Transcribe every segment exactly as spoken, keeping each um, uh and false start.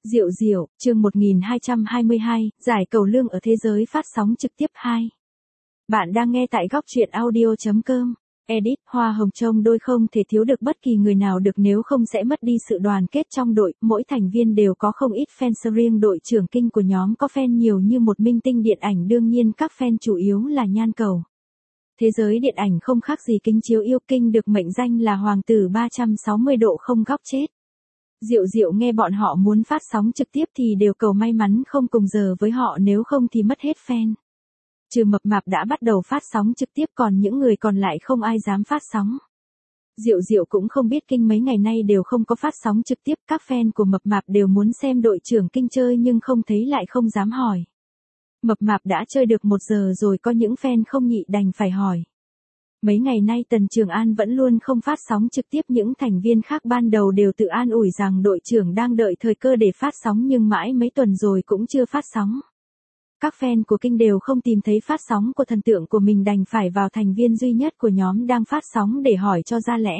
Diệu Diệu, chương một nghìn hai trăm hai mươi hai, giải cầu lương ở thế giới phát sóng trực tiếp hai. Bạn đang nghe tại góc truyện audio chấm com. Edit, hoa hồng trông đôi không thể thiếu được bất kỳ người nào được, nếu không sẽ mất đi sự đoàn kết trong đội, mỗi thành viên đều có không ít fans riêng. Đội trưởng Kinh của nhóm có fan nhiều như một minh tinh điện ảnh, đương nhiên các fan chủ yếu là nhan cầu. Thế giới điện ảnh không khác gì kính chiếu yêu, Kinh được mệnh danh là hoàng tử ba trăm sáu mươi độ không góc chết. Diệu Diệu nghe bọn họ muốn phát sóng trực tiếp thì đều cầu may mắn không cùng giờ với họ, nếu không thì mất hết fan. Trừ Mập Mạp đã bắt đầu phát sóng trực tiếp, còn những người còn lại không ai dám phát sóng. Diệu Diệu cũng không biết Kinh mấy ngày nay đều không có phát sóng trực tiếp, các fan của Mập Mạp đều muốn xem đội trưởng Kinh chơi nhưng không thấy lại không dám hỏi. Mập Mạp đã chơi được một giờ rồi, có những fan không nhị đành phải hỏi. Mấy ngày nay Tần Trường An vẫn luôn không phát sóng trực tiếp, những thành viên khác ban đầu đều tự an ủi rằng đội trưởng đang đợi thời cơ để phát sóng, nhưng mãi mấy tuần rồi cũng chưa phát sóng. Các fan của Kinh đều không tìm thấy phát sóng của thần tượng của mình, đành phải vào thành viên duy nhất của nhóm đang phát sóng để hỏi cho ra lẽ.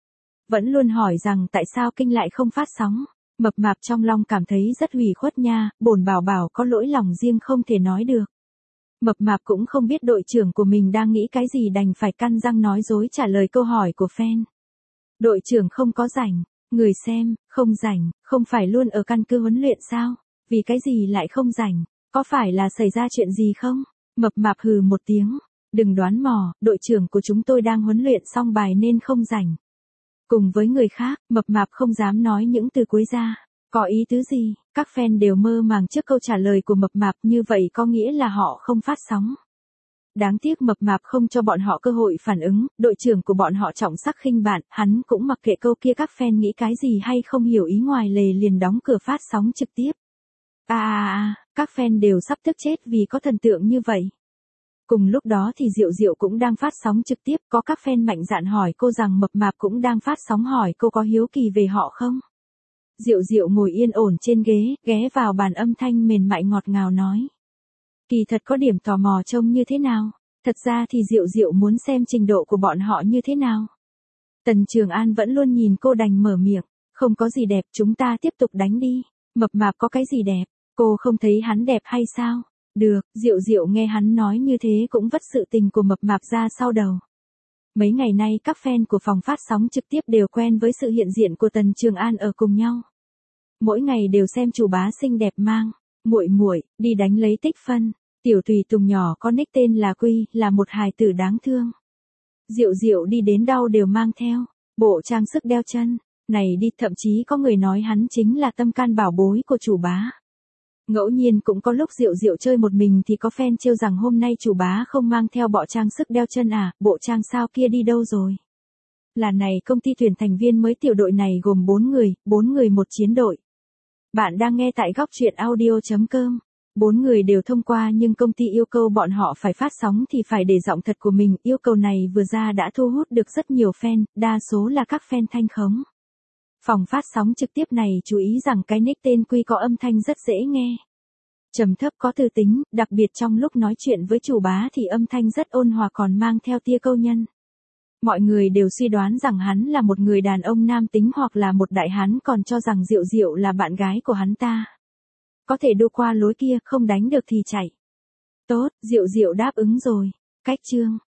Vẫn luôn hỏi rằng tại sao Kinh lại không phát sóng. Mập Mạp trong lòng cảm thấy rất ủy khuất nha, bổn bảo bảo có lỗi lòng riêng không thể nói được. Mập Mạp cũng không biết đội trưởng của mình đang nghĩ cái gì, đành phải căn răng nói dối trả lời câu hỏi của fan. Đội trưởng không có rảnh, người xem, không rảnh, không phải luôn ở căn cứ huấn luyện sao? Vì cái gì lại không rảnh? Có phải là xảy ra chuyện gì không? Mập Mạp hừ một tiếng, đừng đoán mò, đội trưởng của chúng tôi đang huấn luyện xong bài nên không rảnh. Cùng với người khác, Mập Mạp không dám nói những từ cuối ra. Có ý tứ gì? Các fan đều mơ màng trước câu trả lời của Mập Mạp, như vậy có nghĩa là họ không phát sóng. Đáng tiếc Mập Mạp không cho bọn họ cơ hội phản ứng, đội trưởng của bọn họ trọng sắc khinh bạn, hắn cũng mặc kệ câu kia các fan nghĩ cái gì hay không hiểu ý ngoài lề liền đóng cửa phát sóng trực tiếp. À à à, các fan đều sắp tức chết vì có thần tượng như vậy. Cùng lúc đó thì Diệu Diệu cũng đang phát sóng trực tiếp, có các fan mạnh dạn hỏi cô rằng Mập Mạp cũng đang phát sóng, hỏi cô có hiếu kỳ về họ không? Diệu Diệu ngồi yên ổn trên ghế, ghé vào bàn, âm thanh mềm mại ngọt ngào nói. Kỳ thật có điểm tò mò trông như thế nào, thật ra thì Diệu Diệu muốn xem trình độ của bọn họ như thế nào. Tần Trường An vẫn luôn nhìn cô đành mở miệng, không có gì đẹp, chúng ta tiếp tục đánh đi. Mập Mạp có cái gì đẹp, cô không thấy hắn đẹp hay sao? Được, Diệu Diệu nghe hắn nói như thế cũng vất sự tình của Mập Mạp ra sau đầu. Mấy ngày nay các fan của phòng phát sóng trực tiếp đều quen với sự hiện diện của Tần Trường An ở cùng nhau. Mỗi ngày đều xem chủ bá xinh đẹp mang, muội muội đi đánh lấy tích phân. Tiểu tùy tùng nhỏ có nick tên là Quy, là một hài tử đáng thương. Diệu Diệu đi đến đâu đều mang theo bộ trang sức đeo chân này đi, thậm chí có người nói hắn chính là tâm can bảo bối của chủ bá. Ngẫu nhiên cũng có lúc Diệu Diệu chơi một mình thì có fan trêu rằng hôm nay chủ bá không mang theo bộ trang sức đeo chân à, bộ trang sao kia đi đâu rồi? Là này, công ty tuyển thành viên mới, tiểu đội này gồm bốn người, bốn người một chiến đội. Bạn đang nghe tại góc truyện audio chấm com. Bốn người đều thông qua, nhưng công ty yêu cầu bọn họ phải phát sóng thì phải để giọng thật của mình. Yêu cầu này vừa ra đã thu hút được rất nhiều fan, đa số là các fan thanh khống. Phòng phát sóng trực tiếp này chú ý rằng cái nick tên Quy có âm thanh rất dễ nghe. Trầm thấp có tư tính, đặc biệt trong lúc nói chuyện với chủ bá thì âm thanh rất ôn hòa, còn mang theo tia câu nhân. Mọi người đều suy đoán rằng hắn là một người đàn ông nam tính hoặc là một đại hán, còn cho rằng Diệu Diệu là bạn gái của hắn ta. Có thể đua qua lối kia, không đánh được thì chạy. Tốt, Diệu Diệu đáp ứng rồi. Cách chương.